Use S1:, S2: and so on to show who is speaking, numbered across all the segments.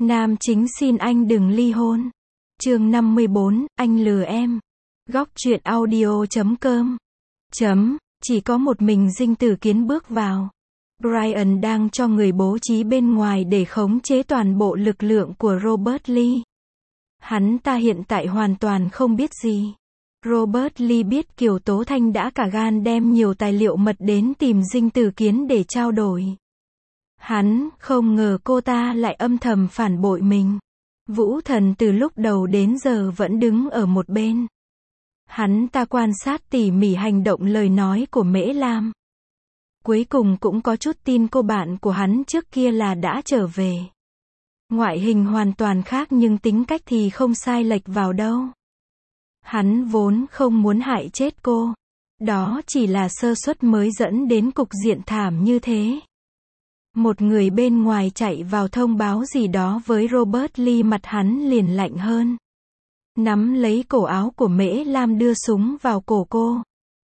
S1: Nam chính xin anh đừng ly hôn. Chương 54, anh lừa em. Góc truyện audio.com. Chỉ có một mình Dinh Tử Kiến bước vào. Brian đang cho người bố trí bên ngoài để khống chế toàn bộ lực lượng của Robert Lee. Hắn ta hiện tại hoàn toàn không biết gì. Robert Lee biết Kiều Tố Thanh đã cả gan đem nhiều tài liệu mật đến tìm Dinh Tử Kiến để trao đổi. Hắn không ngờ cô ta lại âm thầm phản bội mình. Vũ Thần từ lúc đầu đến giờ vẫn đứng ở một bên. Hắn ta quan sát tỉ mỉ hành động lời nói của Mễ Lam. Cuối cùng cũng có chút tin cô bạn của hắn trước kia là đã trở về. Ngoại hình hoàn toàn khác nhưng tính cách thì không sai lệch vào đâu. Hắn vốn không muốn hại chết cô. Đó chỉ là sơ suất mới dẫn đến cục diện thảm như thế. Một người bên ngoài chạy vào thông báo gì đó với Robert Lee, mặt hắn liền lạnh hơn. Nắm lấy cổ áo của Mễ Lam đưa súng vào cổ cô.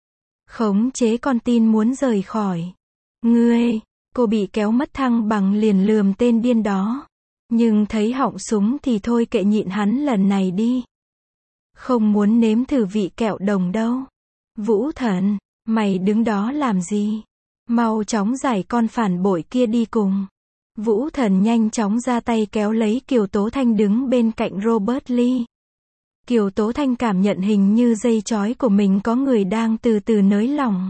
S1: Khống chế con tin muốn rời khỏi. Ngươi, cô bị kéo mất thăng bằng liền lườm tên điên đó. Nhưng thấy họng súng thì thôi kệ, nhịn hắn lần này đi. Không muốn nếm thử vị kẹo đồng đâu. Vũ Thần, mày đứng đó làm gì? Mau chóng giải con phản bội kia đi cùng. Vũ Thần nhanh chóng ra tay kéo lấy Kiều Tố Thanh đứng bên cạnh Robert Lee. Kiều Tố Thanh cảm nhận hình như dây chói của mình có người đang từ từ nới lỏng.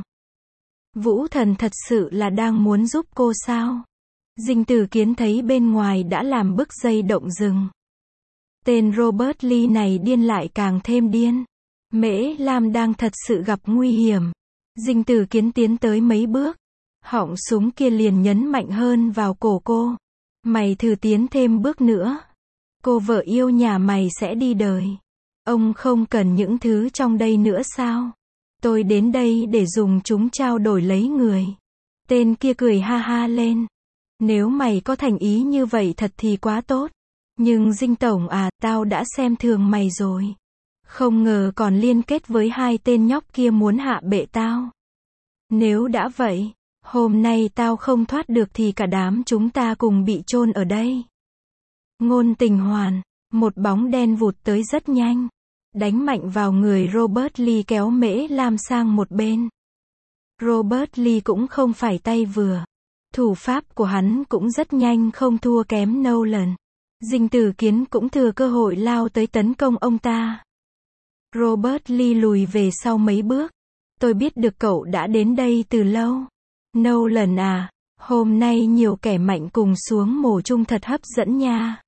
S1: Vũ Thần thật sự là đang muốn giúp cô sao? Dinh Tử Kiến thấy bên ngoài đã làm bức dây động rừng. Tên Robert Lee này điên lại càng thêm điên. Mễ Lam đang thật sự gặp nguy hiểm. Dinh Tử Kiến tiến tới mấy bước. Họng súng kia liền nhấn mạnh hơn vào cổ cô. Mày thử tiến thêm bước nữa. Cô vợ yêu nhà mày sẽ đi đời. Ông không cần những thứ trong đây nữa sao? Tôi đến đây để dùng chúng trao đổi lấy người. Tên kia cười ha ha lên. Nếu mày có thành ý như vậy thật thì quá tốt. Nhưng Dinh Tổng à, tao đã xem thường mày rồi. Không ngờ còn liên kết với hai tên nhóc kia muốn hạ bệ tao. Nếu đã vậy, hôm nay tao không thoát được thì cả đám chúng ta cùng bị chôn ở đây. Ngôn Tình Hoàn, một bóng đen vụt tới rất nhanh. Đánh mạnh vào người Robert Lee, kéo Mễ Lam sang một bên. Robert Lee cũng không phải tay vừa. Thủ pháp của hắn cũng rất nhanh, không thua kém Nolan. Dinh Tử Kiến cũng thừa cơ hội lao tới tấn công ông ta. Robert Lee lùi về sau mấy bước. Tôi biết được cậu đã đến đây từ lâu. Nolan à, hôm nay nhiều kẻ mạnh cùng xuống mổ chung thật hấp dẫn nha.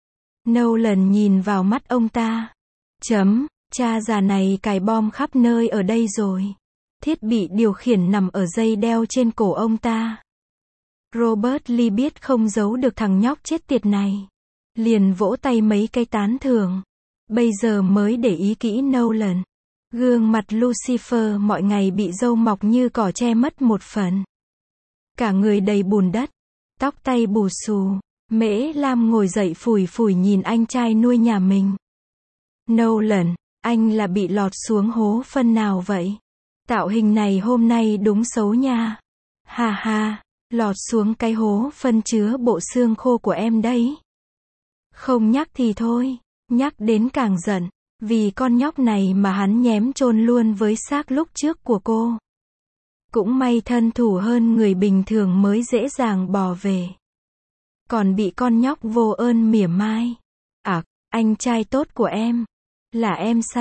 S1: Nolan nhìn vào mắt ông ta. Cha già này cài bom khắp nơi ở đây rồi. Thiết bị điều khiển nằm ở dây đeo trên cổ ông ta. Robert Lee biết không giấu được thằng nhóc chết tiệt này. Liền vỗ tay mấy cái tán thưởng. Bây giờ mới để ý kỹ Nolan. Gương mặt Lucifer mọi ngày bị râu mọc như cỏ che mất một phần. Cả người đầy bùn đất. Tóc tay bù xù. Mễ Lam ngồi dậy phủi phủi nhìn anh trai nuôi nhà mình. Nolan, anh là bị lọt xuống hố phân nào vậy? Tạo hình này hôm nay đúng xấu nha. Ha ha, lọt xuống cái hố phân chứa bộ xương khô của em đấy. Không nhắc thì thôi, nhắc đến càng giận. Vì con nhóc này mà hắn nhém chôn luôn với xác lúc trước của cô. Cũng may thân thủ hơn người bình thường mới dễ dàng bỏ về. Còn bị con nhóc vô ơn mỉa mai. À, anh trai tốt của em. Là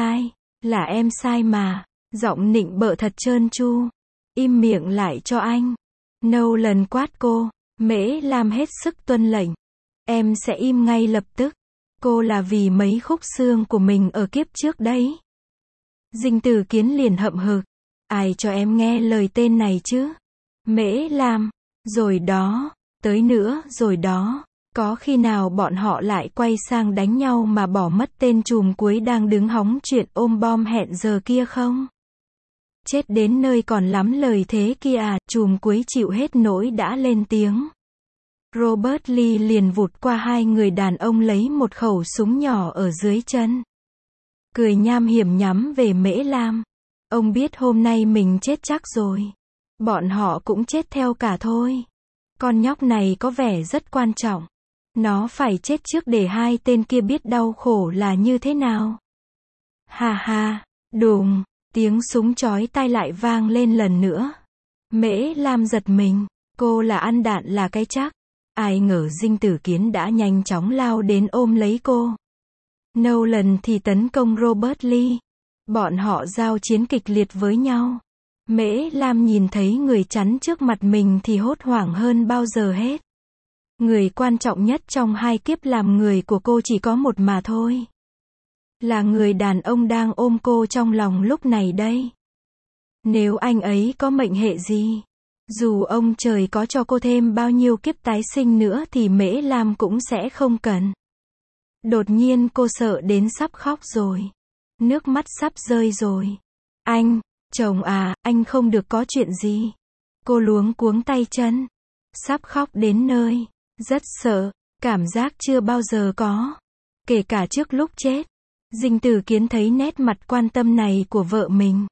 S1: em sai mà. Giọng nịnh bợ thật trơn tru. Im miệng lại cho anh. Nolan quát cô. Mễ Lam hết sức tuân lệnh. Em sẽ im ngay lập tức. Cô là vì mấy khúc xương của mình ở kiếp trước đấy. Dinh Tử Kiến liền hậm hực. Ai cho em nghe lời tên này chứ? Mễ Lam. Rồi đó. Tới nữa rồi đó. Có khi nào bọn họ lại quay sang đánh nhau mà bỏ mất tên trùm cuối đang đứng hóng chuyện ôm bom hẹn giờ kia không? Chết đến nơi còn lắm lời thế kia à? Trùm cuối chịu hết nỗi đã lên tiếng. Robert Lee liền vụt qua hai người đàn ông lấy một khẩu súng nhỏ ở dưới chân. Cười nham hiểm nhắm về Mễ Lam. Ông biết hôm nay mình chết chắc rồi. Bọn họ cũng chết theo cả thôi. Con nhóc này có vẻ rất quan trọng. Nó phải chết trước để hai tên kia biết đau khổ là như thế nào. Ha ha, đùng, tiếng súng chói tai lại vang lên lần nữa. Mễ Lam giật mình, cô là ăn đạn là cái chắc. Ai ngờ Dinh Tử Kiến đã nhanh chóng lao đến ôm lấy cô. Nolan thì tấn công Robert Lee. Bọn họ giao chiến kịch liệt với nhau. Mễ Lam nhìn thấy người chắn trước mặt mình thì hốt hoảng hơn bao giờ hết. Người quan trọng nhất trong hai kiếp làm người của cô chỉ có một mà thôi. Là người đàn ông đang ôm cô trong lòng lúc này đây. Nếu anh ấy có mệnh hệ gì, dù ông trời có cho cô thêm bao nhiêu kiếp tái sinh nữa thì Mễ Lam cũng sẽ không cần. Đột nhiên cô sợ đến sắp khóc rồi. Nước mắt sắp rơi rồi. Anh, chồng à, anh không được có chuyện gì. Cô luống cuống tay chân. Sắp khóc đến nơi. Rất sợ, cảm giác chưa bao giờ có. Kể cả trước lúc chết. Dinh Tử Kiến thấy nét mặt quan tâm này của vợ mình.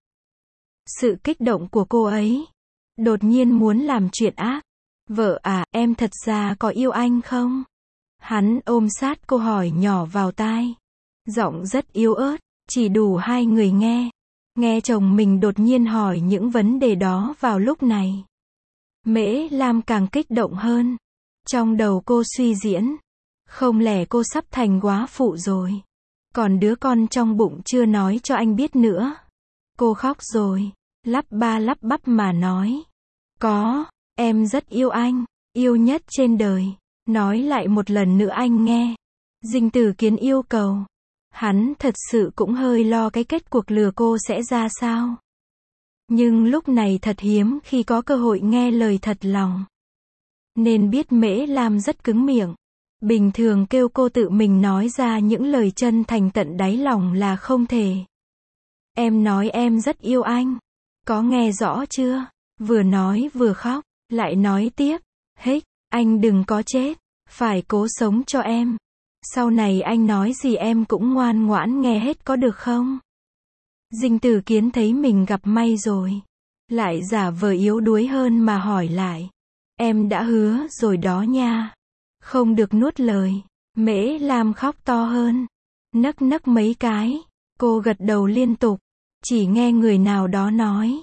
S1: Sự kích động của cô ấy. Đột nhiên muốn làm chuyện ác. Vợ à, em thật ra có yêu anh không? Hắn ôm sát cô hỏi nhỏ vào tai. Giọng rất yếu ớt, chỉ đủ hai người nghe. Nghe chồng mình đột nhiên hỏi những vấn đề đó vào lúc này. Mễ Lam càng kích động hơn. Trong đầu cô suy diễn. Không lẽ cô sắp thành góa phụ rồi? Còn đứa con trong bụng chưa nói cho anh biết nữa. Cô khóc rồi. Lắp ba lắp bắp mà nói. Có, em rất yêu anh. Yêu nhất trên đời. Nói lại một lần nữa anh nghe. Dinh Tử Kiến yêu cầu. Hắn thật sự cũng hơi lo cái kết cuộc lừa cô sẽ ra sao. Nhưng lúc này thật hiếm khi có cơ hội nghe lời thật lòng. Nên biết Mễ Lam rất cứng miệng. Bình thường kêu cô tự mình nói ra những lời chân thành tận đáy lòng là không thể. Em nói em rất yêu anh. Có nghe rõ chưa? Vừa nói vừa khóc, lại nói tiếp. Hích, anh đừng có chết. Phải cố sống cho em. Sau này anh nói gì em cũng ngoan ngoãn nghe hết có được không? Dinh Tử Kiến thấy mình gặp may rồi. Lại giả vờ yếu đuối hơn mà hỏi lại. Em đã hứa rồi đó nha. Không được nuốt lời. Mễ Lam khóc to hơn. Nấc nấc mấy cái. Cô gật đầu liên tục. Chỉ nghe người nào đó nói.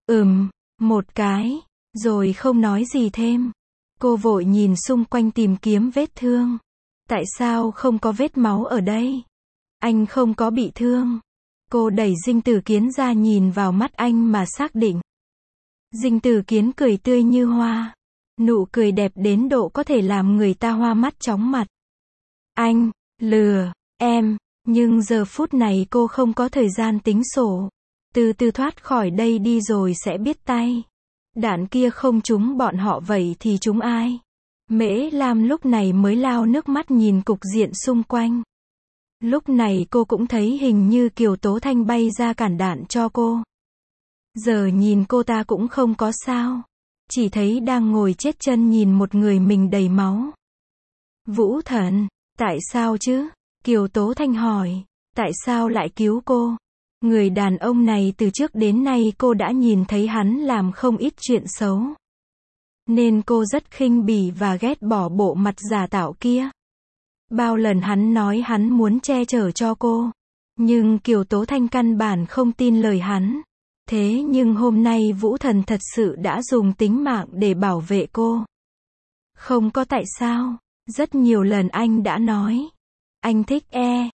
S1: Một cái. Rồi không nói gì thêm. Cô vội nhìn xung quanh tìm kiếm vết thương. Tại sao không có vết máu ở đây? Anh không có bị thương. Cô đẩy Dinh Tử Kiến ra nhìn vào mắt anh mà xác định. Dinh Tử Kiến cười tươi như hoa. Nụ cười đẹp đến độ có thể làm người ta hoa mắt chóng mặt. Anh, lừa, em, nhưng giờ phút này cô không có thời gian tính sổ. Từ từ thoát khỏi đây đi rồi sẽ biết tay. Đạn kia không trúng bọn họ vậy thì trúng ai? Mễ Lam lúc này mới lau nước mắt nhìn cục diện xung quanh. Lúc này cô cũng thấy hình như Kiều Tố Thanh bay ra cản đạn cho cô. Giờ nhìn cô ta cũng không có sao. Chỉ thấy đang ngồi chết chân nhìn một người mình đầy máu. Vũ Thần, tại sao chứ? Kiều Tố Thanh hỏi. Tại sao lại cứu cô? Người đàn ông này từ trước đến nay cô đã nhìn thấy hắn làm không ít chuyện xấu. Nên cô rất khinh bỉ và ghét bỏ bộ mặt giả tạo kia. Bao lần hắn nói hắn muốn che chở cho cô. Nhưng Kiều Tố Thanh căn bản không tin lời hắn. Thế nhưng hôm nay Vũ Thần thật sự đã dùng tính mạng để bảo vệ cô. Không có tại sao. Rất nhiều lần anh đã nói. Anh thích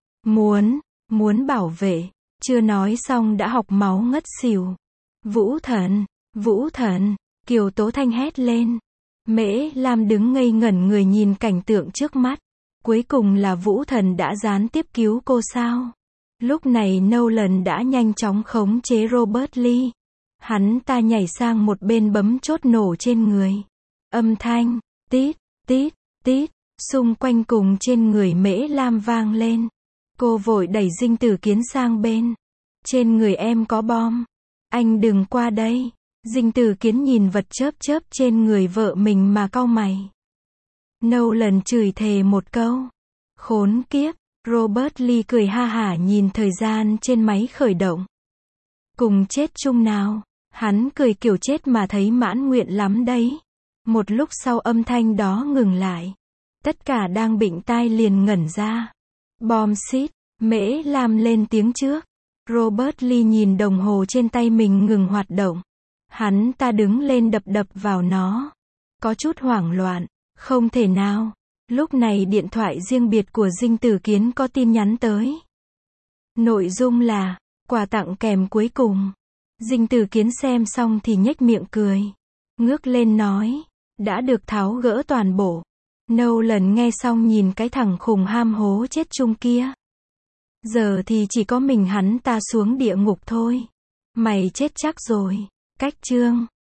S1: muốn bảo vệ. Chưa nói xong đã học máu ngất xỉu. Vũ Thần, Kiều Tố Thanh hét lên. Mễ Lam đứng ngây ngẩn người nhìn cảnh tượng trước mắt. Cuối cùng là Vũ Thần đã gián tiếp cứu cô sao? Lúc này Nolan đã nhanh chóng khống chế Robert Lee. Hắn ta nhảy sang một bên bấm chốt nổ trên người. Âm thanh, tít, tít, tít, xung quanh cùng trên người Mễ Lam vang lên. Cô vội đẩy Dinh Tử Kiến sang bên. Trên người em có bom. Anh đừng qua đây. Dinh Tử Kiến nhìn vật chớp chớp trên người vợ mình mà cau mày. Nolan chửi thề một câu. Khốn kiếp. Robert Lee cười ha hả nhìn thời gian trên máy khởi động. Cùng chết chung nào. Hắn cười kiểu chết mà thấy mãn nguyện lắm đấy. Một lúc sau âm thanh đó ngừng lại. Tất cả đang bịnh tai liền ngẩn ra. Bom xít, Mễ Lam lên tiếng trước. Robert Lee nhìn đồng hồ trên tay mình ngừng hoạt động. Hắn ta đứng lên đập đập vào nó. Có chút hoảng loạn. Không thể nào. Lúc này điện thoại riêng biệt của Dinh Tử Kiến có tin nhắn tới. Nội dung là quà tặng kèm cuối cùng. Dinh Tử Kiến xem xong thì nhếch miệng cười. Ngước lên nói. Đã được tháo gỡ toàn bộ. Nolan nghe xong nhìn cái thằng khùng ham hố chết chung kia. Giờ thì chỉ có mình hắn ta xuống địa ngục thôi. Mày chết chắc rồi. Cách chương